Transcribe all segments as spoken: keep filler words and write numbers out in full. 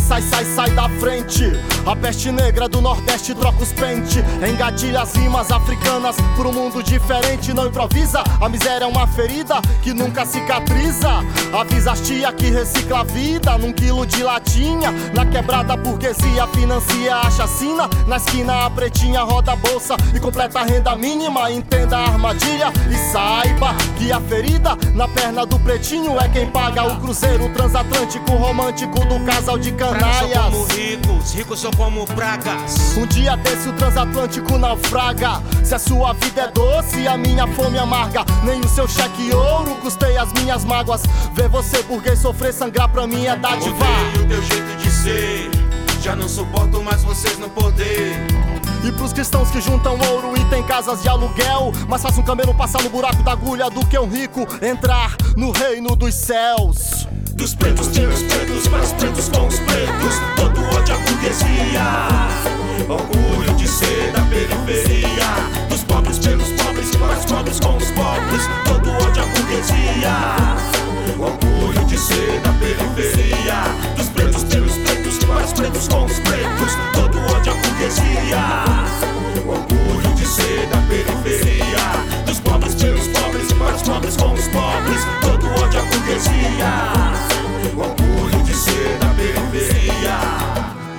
sai, sai, sai da frente. A peste negra do Nordeste troca os pente, engatilha as rimas africanas por um mundo diferente. Não improvisa, a miséria é uma ferida que nunca cicatriza. Avisa as tia que recicla a vida num quilo de latinha. Na quebrada a burguesia financia a chacina. Na esquina a pretinha roda a bolsa e completa a renda mínima. Entenda a armadilha e saiba que a ferida na perna do pretinho é quem paga o cruzeiro transatlântico romântico do casal de canalhas. Pragas são como ricos, ricos são como pragas. Um dia desse o transatlântico naufraga. Se a sua vida é doce, a minha fome amarga. Nem o seu cheque ouro custei as minhas mágoas. Ver você burguês sofrer, sangrar pra mim é dádiva. Odeio o teu jeito de ser, já não suporto mais vocês no poder. E pros cristãos que juntam ouro e tem casas de aluguel, mais fácil um camelo passar no buraco da agulha do que um rico entrar no reino dos céus. Dos pretos pelos pretos, para os pretos com os pretos, todo ódio à burguesia, orgulho de ser da periferia. Dos pobres pelos pobres, para os pobres com os pobres, todo ódio à burguesia, orgulho de ser da periferia. Dos pretos pelos pretos, para os pretos com os pretos, todo ódio à burguesia, orgulho de ser da periferia. Dos pobres pelos pobres, para os pobres com os pobres, todo ódio à burguesia, orgulho de ser da periferia.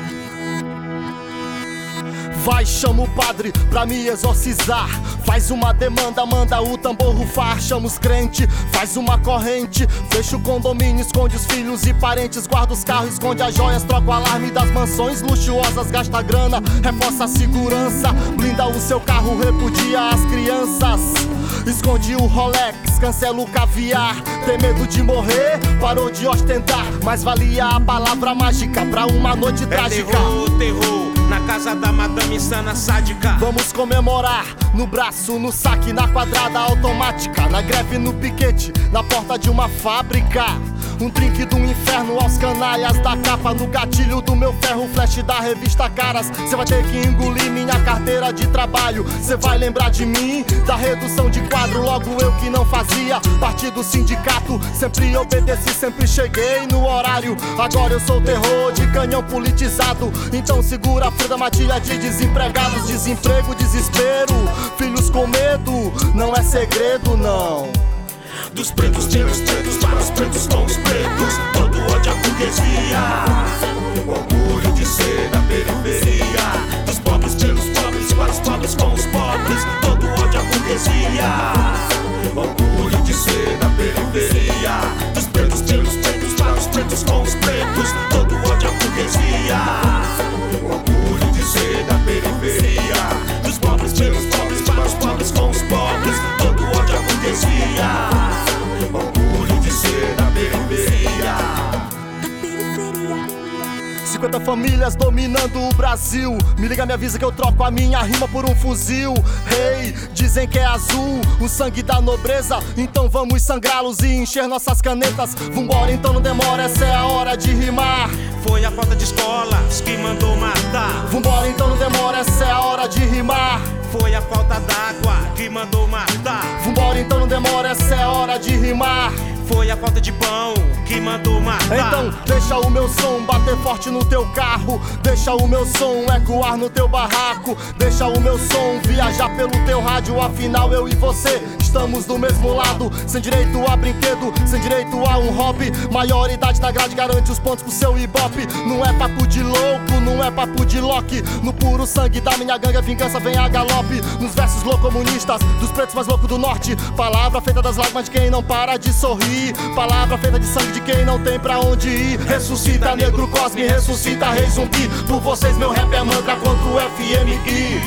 Vai, chama o padre pra me exorcizar. Faz uma demanda, manda o tambor rufar. Chama os crentes, faz uma corrente. Fecha o condomínio, esconde os filhos e parentes. Guarda os carros, esconde as joias. Troca o alarme das mansões luxuosas. Gasta grana, reforça a segurança. Blinda o seu carro, repudia as crianças. Esconde o Rolex, cancela o caviar. Tem medo de morrer, parou de ostentar. Mas valia a palavra mágica pra uma noite é trágica. Terror, terror, na casa da madame insana sádica. Vamos comemorar, no braço, no saque, na quadrada automática. Na greve, no piquete, na porta de uma fábrica. Um drink do inferno aos canalhas da capa. No gatilho do meu ferro, flash da revista Caras. Cê vai ter que engolir minha carteira de trabalho. Cê vai lembrar de mim, da redução de quadro. Logo eu que não fazia parte do sindicato. Sempre obedeci, sempre cheguei no horário. Agora eu sou terror de canhão politizado. Então segura a fruta matilha de desempregados. Desemprego, desespero, filhos com medo. Não é segredo, não. Dos pretos pelos pretos, para os pretos com os pretos, todo ódio à burguesia, orgulho de ser da periferia. Dos pobres pelos pobres, para os pobres com os pobres, todo ódio à burguesia, orgulho de ser da periferia. Dos pretos pelos pretos, para os pretos com os pretos, todo ódio à burguesia, orgulho de ser da periferia. Dos pobres pelos pobres, para os pobres com os pobres, todo ódio à burguesia, orgulho de ser da periferia. cinquenta famílias dominando o Brasil. Me liga, me avisa que eu troco a minha rima por um fuzil. Hey, dizem que é azul o sangue da nobreza. Então vamos sangrá-los e encher nossas canetas. Vambora, então não demora, essa é a hora de rimar. Foi a falta de escolas que mandou matar. Vambora, então não demora, essa é a hora de rimar. Foi a falta d'água que mandou matar. Vambora, então não demora, essa é a hora de rimar. Foi a falta de pão que mandou matar. Então deixa o meu som bater forte no teu carro. Deixa o meu som ecoar no teu barraco. Deixa o meu som viajar pelo teu rádio. Afinal eu e você estamos do mesmo lado. Sem direito a brinquedo, sem direito a um hobby. Maioridade da grade garante os pontos pro seu ibope. Não é papo de louco, não é papo de Loki. No puro sangue da minha gangue a vingança vem a galope. Nos versos loucomunistas dos pretos mais loucos do norte. Palavra feita das lágrimas de quem não para de sorrir. Palavra feita de sangue de quem não tem pra onde ir. Ressuscita negro cosme, ressuscita rei zumbi. Por vocês meu rap é mantra contra o F M I.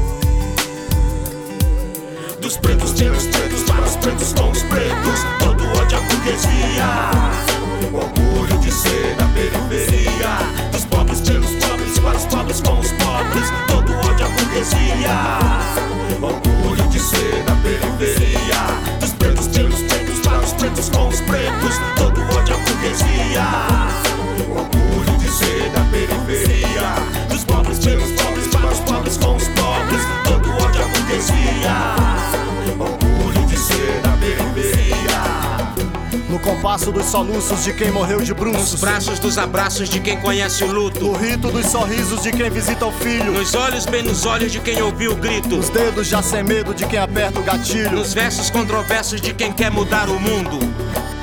Dos pretos pelos pretos, para os pretos com os pretos, todo ódio à burguesia, orgulho de ser da periferia. Dos pobres pelos pobres, para os pobres com os pobres, todo ódio à burguesia, orgulho de ser da periferia. Dos pretos pelos pretos, para os pretos com os pretos, todo ódio à burguesia, orgulho de ser da periferia. Dos pobres pelos pobres, para os pobres com os pobres, todo ódio à burguesia, orgulho de ser da periferia. No compasso dos soluços de quem morreu de bruços, nos braços dos abraços de quem conhece o luto, no rito dos sorrisos de quem visita o filho, nos olhos bem nos olhos de quem ouviu o grito, nos dedos já sem medo de quem aperta o gatilho, nos versos controversos de quem quer mudar o mundo.